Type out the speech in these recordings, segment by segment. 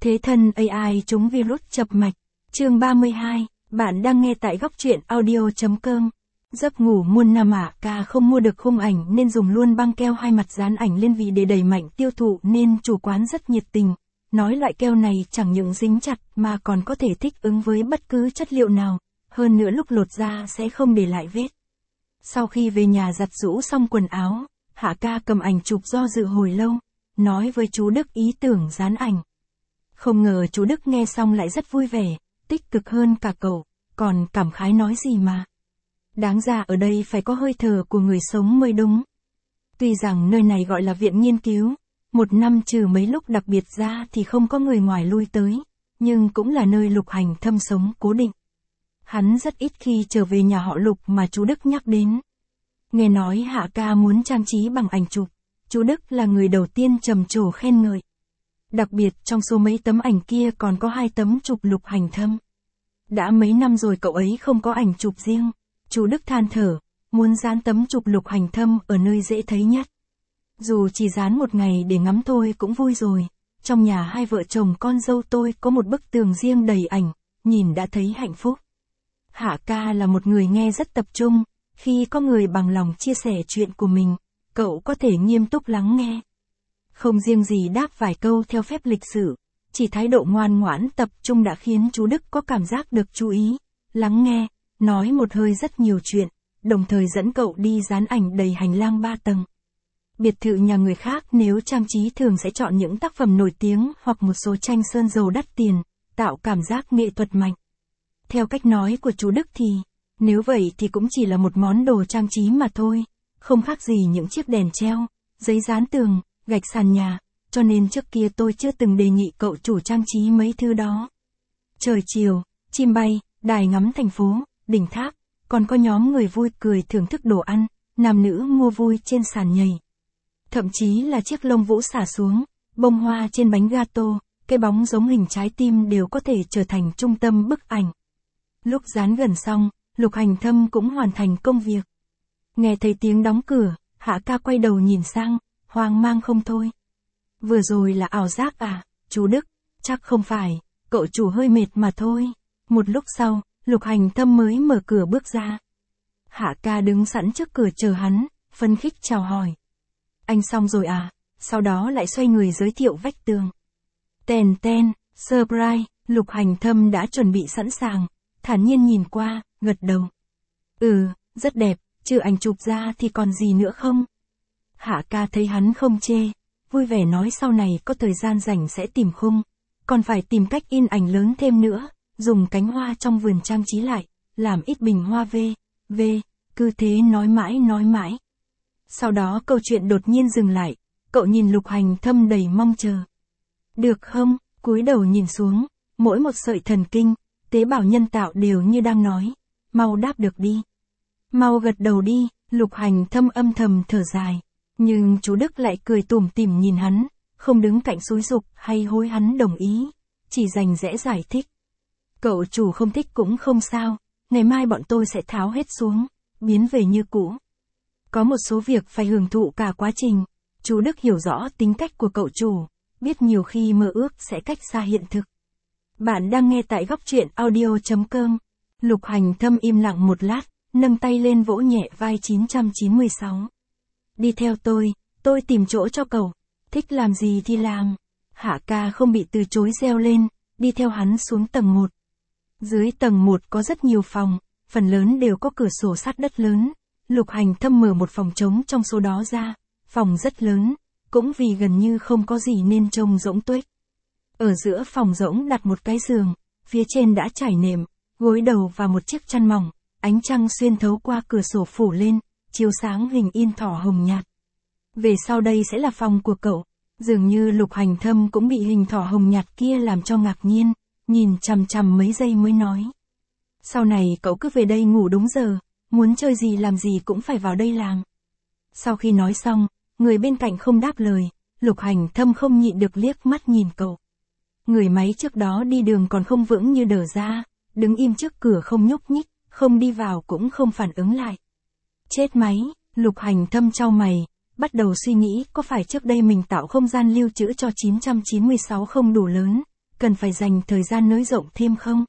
Thế thân AI trúng virus chập mạch. Chương 32, bạn đang nghe tại góc truyện audio.com. Giấc ngủ muôn năm ca không mua được khung ảnh nên dùng luôn băng keo hai mặt dán ảnh lên vì để đẩy mạnh tiêu thụ nên chủ quán rất nhiệt tình. Nói loại keo này chẳng những dính chặt mà còn có thể thích ứng với bất cứ chất liệu nào, hơn nữa lúc lột ra sẽ không để lại vết. Sau khi về nhà giặt giũ xong quần áo, Hạ ca cầm ảnh chụp do dự hồi lâu, nói với chú Đức ý tưởng dán ảnh. Không ngờ chú Đức nghe xong lại rất vui vẻ, tích cực hơn cả cậu, còn cảm khái nói gì mà. Đáng ra ở đây phải có hơi thở của người sống mới đúng. Tuy rằng nơi này gọi là viện nghiên cứu, một năm trừ mấy lúc đặc biệt ra thì không có người ngoài lui tới, nhưng cũng là nơi Lục Hành Thâm sống cố định. Hắn rất ít khi trở về nhà họ Lục mà chú Đức nhắc đến. Nghe nói Hạ ca muốn trang trí bằng ảnh chụp, chú Đức là người đầu tiên trầm trồ khen ngợi. Đặc biệt trong số mấy tấm ảnh kia còn có 2 tấm chụp Lục Hành Thâm. Đã mấy năm rồi cậu ấy không có ảnh chụp riêng, chú Đức than thở, muốn dán tấm chụp Lục Hành Thâm ở nơi dễ thấy nhất. Dù chỉ dán một ngày để ngắm thôi cũng vui rồi, trong nhà hai vợ chồng con dâu tôi có một bức tường riêng đầy ảnh, nhìn đã thấy hạnh phúc. Hạ ca là một người nghe rất tập trung, khi có người bằng lòng chia sẻ chuyện của mình, cậu có thể nghiêm túc lắng nghe. Không riêng gì đáp vài câu theo phép lịch sử, chỉ thái độ ngoan ngoãn tập trung đã khiến chú Đức có cảm giác được chú ý, lắng nghe, nói một hơi rất nhiều chuyện, đồng thời dẫn cậu đi dán ảnh đầy hành lang 3 tầng. Biệt thự nhà người khác nếu trang trí thường sẽ chọn những tác phẩm nổi tiếng hoặc một số tranh sơn dầu đắt tiền, tạo cảm giác nghệ thuật mạnh. Theo cách nói của chú Đức thì, nếu vậy thì cũng chỉ là một món đồ trang trí mà thôi, không khác gì những chiếc đèn treo, giấy dán tường, gạch sàn nhà, cho nên trước kia tôi chưa từng đề nghị cậu chủ trang trí mấy thứ đó. Trời chiều, chim bay, đài ngắm thành phố, đỉnh tháp, còn có nhóm người vui cười thưởng thức đồ ăn, nam nữ mua vui trên sàn nhảy. Thậm chí là chiếc lông vũ xả xuống, bông hoa trên bánh gato, cái bóng giống hình trái tim đều có thể trở thành trung tâm bức ảnh. Lúc dán gần xong, Lục Hành Thâm cũng hoàn thành công việc. Nghe thấy tiếng đóng cửa, Hạ ca quay đầu nhìn sang, hoang mang không thôi. Vừa rồi là ảo giác à, chú Đức? Chắc không phải, cậu chủ hơi mệt mà thôi. Một lúc sau, Lục Hành Thâm mới mở cửa bước ra. Hạ ca đứng sẵn trước cửa chờ hắn, phấn khích chào hỏi. Anh xong rồi à? Sau đó lại xoay người giới thiệu vách tường. Tèn ten, surprise, Lục Hành Thâm đã chuẩn bị sẵn sàng, thản nhiên nhìn qua, gật đầu. Rất đẹp, trừ ảnh chụp ra thì còn gì nữa không? Hạ ca thấy hắn không chê, vui vẻ nói sau này có thời gian rảnh sẽ tìm khung, còn phải tìm cách in ảnh lớn thêm nữa, dùng cánh hoa trong vườn trang trí lại, làm ít bình hoa cứ thế nói mãi. Sau đó câu chuyện đột nhiên dừng lại, cậu nhìn Lục Hành Thâm đầy mong chờ. Được không? Cúi đầu nhìn xuống, mỗi một sợi thần kinh, tế bào nhân tạo đều như đang nói, mau đáp được đi. Mau gật đầu đi, Lục Hành Thâm âm thầm thở dài. Nhưng chú Đức lại cười tủm tỉm nhìn hắn, không đứng cạnh xúi giục hay hối hắn đồng ý, chỉ rành rẽ giải thích. Cậu chủ không thích cũng không sao, ngày mai bọn tôi sẽ tháo hết xuống, biến về như cũ. Có một số việc phải hưởng thụ cả quá trình, chú Đức hiểu rõ tính cách của cậu chủ, biết nhiều khi mơ ước sẽ cách xa hiện thực. Bạn đang nghe tại góc truyện audio.com. Lục Hành Thâm im lặng một lát, nâng tay lên vỗ nhẹ vai 996. Đi theo tôi tìm chỗ cho cậu, thích làm gì thì làm. Hạ ca không bị từ chối reo lên, đi theo hắn xuống tầng 1. Dưới tầng 1 có rất nhiều phòng, phần lớn đều có cửa sổ sát đất lớn. Lục Hành Thâm mở một phòng trống trong số đó ra, phòng rất lớn, cũng vì gần như không có gì nên trông rỗng tuếch. Ở giữa phòng rỗng đặt một cái giường, phía trên đã trải nệm, gối đầu và một chiếc chăn mỏng, ánh trăng xuyên thấu qua cửa sổ phủ lên, chiếu sáng hình in thỏ hồng nhạt. Về sau đây sẽ là phòng của cậu. Dường như Lục Hành Thâm cũng bị hình thỏ hồng nhạt kia làm cho ngạc nhiên, nhìn chằm chằm mấy giây mới nói. Sau này cậu cứ về đây ngủ đúng giờ, muốn chơi gì làm gì cũng phải vào đây làm. Sau khi nói xong, người bên cạnh không đáp lời, Lục Hành Thâm không nhịn được liếc mắt nhìn cậu. Người máy trước đó đi đường còn không vững như đờ ra, đứng im trước cửa không nhúc nhích, không đi vào cũng không phản ứng lại. Chết máy, Lục Hành Thâm chau mày, bắt đầu suy nghĩ có phải trước đây mình tạo không gian lưu trữ cho 996 không đủ lớn, cần phải dành thời gian nới rộng thêm không?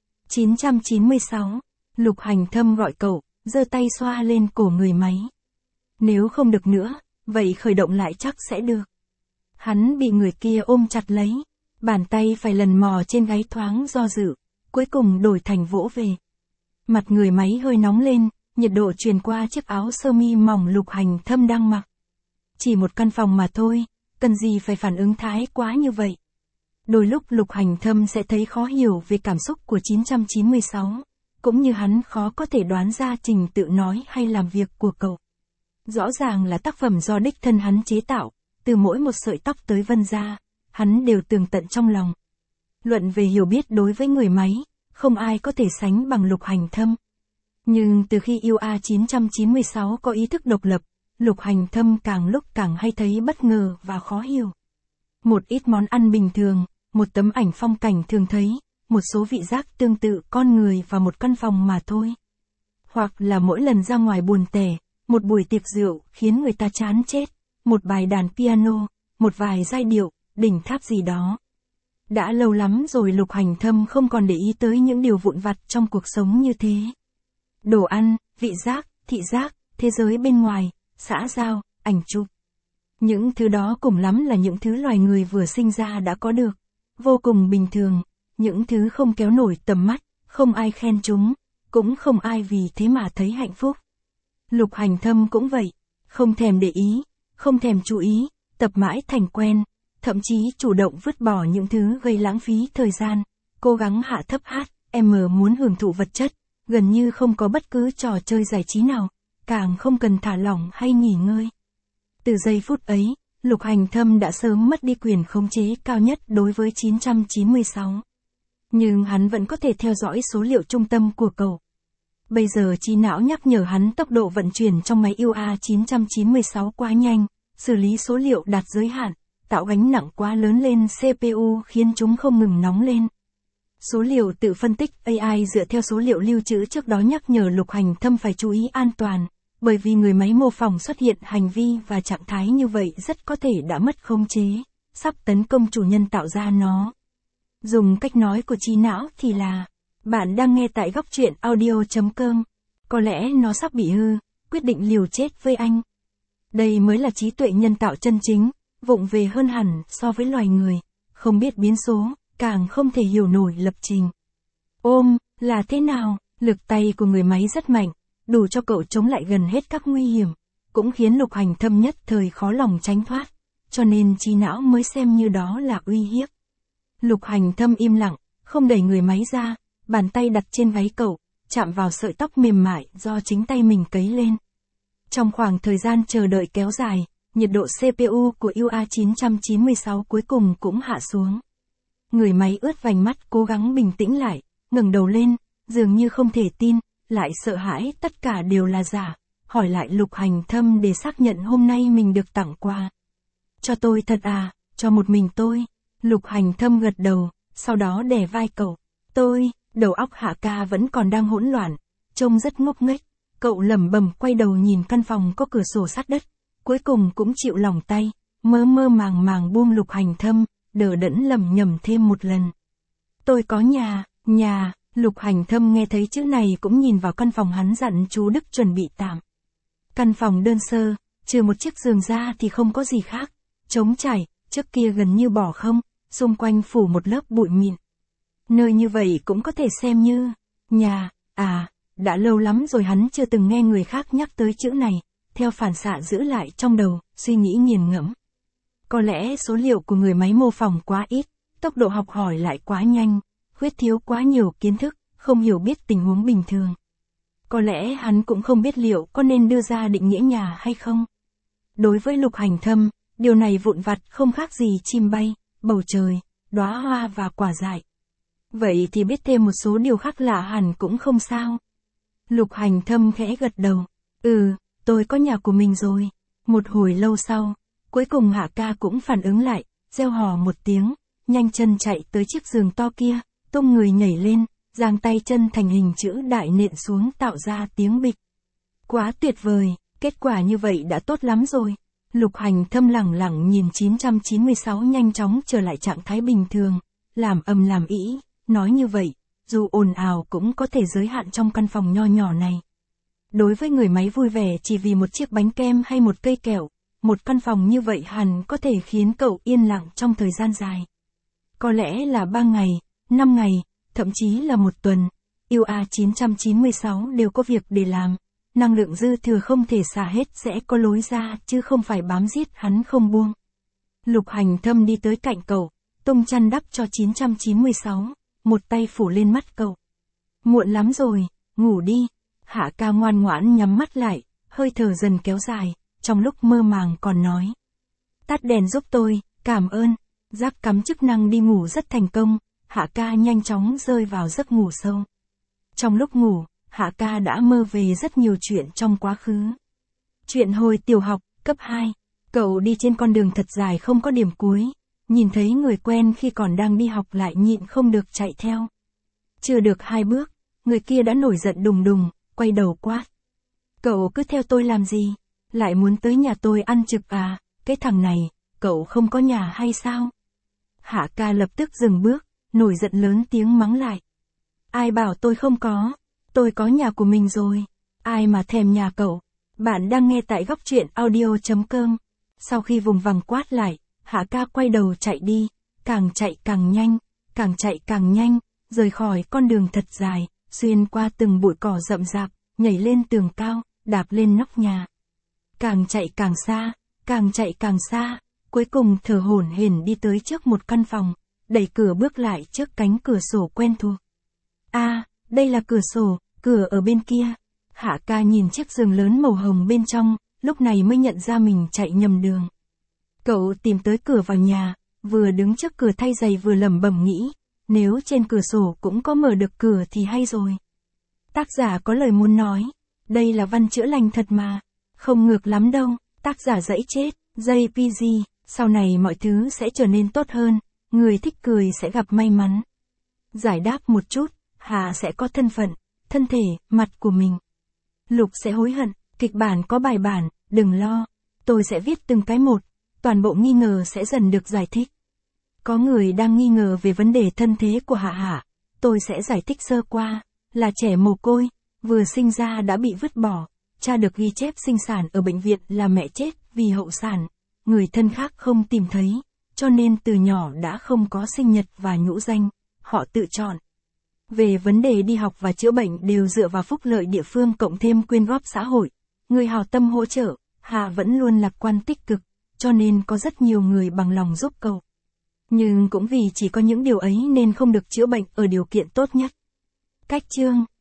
996. Lục Hành Thâm gọi cậu, giơ tay xoa lên cổ người máy. Nếu không được nữa, vậy khởi động lại chắc sẽ được. Hắn bị người kia ôm chặt lấy, bàn tay phải lần mò trên gáy thoáng do dự, cuối cùng đổi thành vỗ về. Mặt người máy hơi nóng lên, nhiệt độ truyền qua chiếc áo sơ mi mỏng Lục Hành Thâm đang mặc. Chỉ một căn phòng mà thôi, cần gì phải phản ứng thái quá như vậy. Đôi lúc Lục Hành Thâm sẽ thấy khó hiểu về cảm xúc của 996, cũng như hắn khó có thể đoán ra trình tự nói hay làm việc của cậu. Rõ ràng là tác phẩm do đích thân hắn chế tạo, từ mỗi một sợi tóc tới vân da, hắn đều tường tận trong lòng. Luận về hiểu biết đối với người máy, không ai có thể sánh bằng Lục Hành Thâm. Nhưng từ khi UA 996 có ý thức độc lập, Lục Hành Thâm càng lúc càng hay thấy bất ngờ và khó hiểu. Một ít món ăn bình thường, một tấm ảnh phong cảnh thường thấy, một số vị giác tương tự con người và một căn phòng mà thôi. Hoặc là mỗi lần ra ngoài buồn tẻ, một buổi tiệc rượu khiến người ta chán chết, một bài đàn piano, một vài giai điệu, đỉnh tháp gì đó. Đã lâu lắm rồi Lục Hành Thâm không còn để ý tới những điều vụn vặt trong cuộc sống như thế. Đồ ăn, vị giác, thị giác, thế giới bên ngoài, xã giao, ảnh chụp. Những thứ đó cùng lắm là những thứ loài người vừa sinh ra đã có được. Vô cùng bình thường, những thứ không kéo nổi tầm mắt, không ai khen chúng, cũng không ai vì thế mà thấy hạnh phúc. Lục Hành Thâm cũng vậy, không thèm để ý, không thèm chú ý, tập mãi thành quen, thậm chí chủ động vứt bỏ những thứ gây lãng phí thời gian, cố gắng hạ thấp muốn hưởng thụ vật chất, gần như không có bất cứ trò chơi giải trí nào, càng không cần thả lỏng hay nghỉ ngơi. Từ giây phút ấy, Lục Hành Thâm đã sớm mất đi quyền khống chế cao nhất đối với 996. Nhưng hắn vẫn có thể theo dõi số liệu trung tâm của cậu. Bây giờ trí não nhắc nhở hắn tốc độ vận chuyển trong máy UA 996 quá nhanh, xử lý số liệu đạt giới hạn, tạo gánh nặng quá lớn lên CPU khiến chúng không ngừng nóng lên. Số liệu tự phân tích AI dựa theo số liệu lưu trữ trước đó nhắc nhở Lục Hành Thâm phải chú ý an toàn, bởi vì người máy mô phỏng xuất hiện hành vi và trạng thái như vậy rất có thể đã mất khống chế, sắp tấn công chủ nhân tạo ra nó. Dùng cách nói của trí não thì là, bạn đang nghe tại góc truyện audio.com, có lẽ nó sắp bị hư, quyết định liều chết với anh. Đây mới là trí tuệ nhân tạo chân chính, vụng về hơn hẳn so với loài người, không biết biến số, càng không thể hiểu nổi lập trình. Ôm, là thế nào? Lực tay của người máy rất mạnh, đủ cho cậu chống lại gần hết các nguy hiểm, cũng khiến Lục Hành Thâm nhất thời khó lòng tránh thoát, cho nên trí não mới xem như đó là uy hiếp. Lục Hành Thâm im lặng, không đẩy người máy ra, bàn tay đặt trên gáy cậu, chạm vào sợi tóc mềm mại do chính tay mình cấy lên. Trong khoảng thời gian chờ đợi kéo dài, nhiệt độ CPU của UA 996 cuối cùng cũng hạ xuống. Người máy ướt vành mắt cố gắng bình tĩnh lại, ngẩng đầu lên, dường như không thể tin, lại sợ hãi tất cả đều là giả, hỏi lại Lục Hành Thâm để xác nhận hôm nay mình được tặng quà. Cho tôi thật à, cho một mình tôi. Lục Hành Thâm gật đầu, sau đó đè vai cậu. Tôi, đầu óc Hạ Ca vẫn còn đang hỗn loạn, trông rất ngốc nghếch. Cậu lẩm bẩm quay đầu nhìn căn phòng có cửa sổ sát đất, cuối cùng cũng chịu lòng tay, mơ mơ màng màng buông Lục Hành Thâm, đờ đẫn lẩm nhẩm thêm một lần. Tôi có nhà. Lục Hành Thâm nghe thấy chữ này cũng nhìn vào căn phòng hắn dặn chú Đức chuẩn bị tạm. Căn phòng đơn sơ, trừ một chiếc giường ra thì không có gì khác, trống trải, trước kia gần như bỏ không, xung quanh phủ một lớp bụi mịn. Nơi như vậy cũng có thể xem như nhà, đã lâu lắm rồi hắn chưa từng nghe người khác nhắc tới chữ này, theo phản xạ giữ lại trong đầu, suy nghĩ nghiền ngẫm. Có lẽ số liệu của người máy mô phỏng quá ít, tốc độ học hỏi lại quá nhanh, khuyết thiếu quá nhiều kiến thức, không hiểu biết tình huống bình thường. Có lẽ hắn cũng không biết liệu có nên đưa ra định nghĩa nhà hay không. Đối với Lục Hành Thâm, điều này vụn vặt không khác gì chim bay, bầu trời, đóa hoa và quả dại. Vậy thì biết thêm một số điều khác lạ hẳn cũng không sao. Lục Hành Thâm khẽ gật đầu. Tôi có nhà của mình rồi. Một hồi lâu sau, cuối cùng Hạ Ca cũng phản ứng lại, reo hò một tiếng, nhanh chân chạy tới chiếc giường to kia, tung người nhảy lên, giang tay chân thành hình chữ đại nện xuống tạo ra tiếng bịch. Quá tuyệt vời, kết quả như vậy đã tốt lắm rồi. Lục Hành Thâm lẳng lặng nhìn 996 nhanh chóng trở lại trạng thái bình thường, làm làm ĩ, nói như vậy, dù ồn ào cũng có thể giới hạn trong căn phòng nho nhỏ này. Đối với người máy vui vẻ chỉ vì một chiếc bánh kem hay một cây kẹo, một căn phòng như vậy hẳn có thể khiến cậu yên lặng trong thời gian dài. Có lẽ là 3 ngày, 5 ngày, thậm chí là 1 tuần, UA996 đều có việc để làm. Năng lượng dư thừa không thể xả hết sẽ có lối ra chứ không phải bám giết hắn không buông. Lục Hành Thâm đi tới cạnh cậu, tung chăn đắp cho 996, một tay phủ lên mắt cậu. Muộn lắm rồi, ngủ đi. Hạ ca ngoan ngoãn nhắm mắt lại, hơi thở dần kéo dài, trong lúc mơ màng còn nói. Tắt đèn giúp tôi, cảm ơn. Giác cắm chức năng đi ngủ rất thành công, Hạ ca nhanh chóng rơi vào giấc ngủ sâu. Trong lúc ngủ, Hạ ca đã mơ về rất nhiều chuyện trong quá khứ. Chuyện hồi tiểu học, cấp 2, cậu đi trên con đường thật dài không có điểm cuối, nhìn thấy người quen khi còn đang đi học lại nhịn không được chạy theo. Chưa được 2 bước, người kia đã nổi giận đùng đùng, quay đầu quát. Cậu cứ theo tôi làm gì? Lại muốn tới nhà tôi ăn trực à? Cái thằng này, cậu không có nhà hay sao? Hạ ca lập tức dừng bước, nổi giận lớn tiếng mắng lại. Ai bảo tôi không có? Tôi có nhà của mình rồi. Ai mà thèm nhà cậu? Bạn đang nghe tại góc truyện audio.com. Sau khi vùng vằng quát lại, Hạ ca quay đầu chạy đi, càng chạy càng nhanh, càng chạy càng nhanh, rời khỏi con đường thật dài, xuyên qua từng bụi cỏ rậm rạp, nhảy lên tường cao, đạp lên nóc nhà. Càng chạy càng xa, càng chạy càng xa, cuối cùng thở hổn hển đi tới trước một căn phòng, đẩy cửa bước lại trước cánh cửa sổ quen thuộc. À, đây là cửa sổ, cửa ở bên kia. Hạ ca nhìn chiếc giường lớn màu hồng bên trong, lúc này mới nhận ra mình chạy nhầm đường. Cậu tìm tới cửa vào nhà, vừa đứng trước cửa thay giày vừa lẩm bẩm nghĩ, nếu trên cửa sổ cũng có mở được cửa thì hay rồi. Tác giả có lời muốn nói, đây là văn chữa lành thật mà, không ngược lắm đâu, tác giả dẫy chết, JPG, sau này mọi thứ sẽ trở nên tốt hơn, người thích cười sẽ gặp may mắn. Giải đáp một chút, Hà sẽ có thân phận, thân thể, mặt của mình. Lục sẽ hối hận, kịch bản có bài bản, đừng lo, tôi sẽ viết từng cái một, toàn bộ nghi ngờ sẽ dần được giải thích. Có người đang nghi ngờ về vấn đề thân thế của Hạ Hạ, tôi sẽ giải thích sơ qua, là trẻ mồ côi, vừa sinh ra đã bị vứt bỏ, cha được ghi chép sinh sản ở bệnh viện là mẹ chết vì hậu sản, người thân khác không tìm thấy, cho nên từ nhỏ đã không có sinh nhật và nhũ danh, họ tự chọn. Về vấn đề đi học và chữa bệnh đều dựa vào phúc lợi địa phương cộng thêm quyên góp xã hội, người hảo tâm hỗ trợ, Hà vẫn luôn lạc quan tích cực, cho nên có rất nhiều người bằng lòng giúp cậu. Nhưng cũng vì chỉ có những điều ấy nên không được chữa bệnh ở điều kiện tốt nhất. Cách chương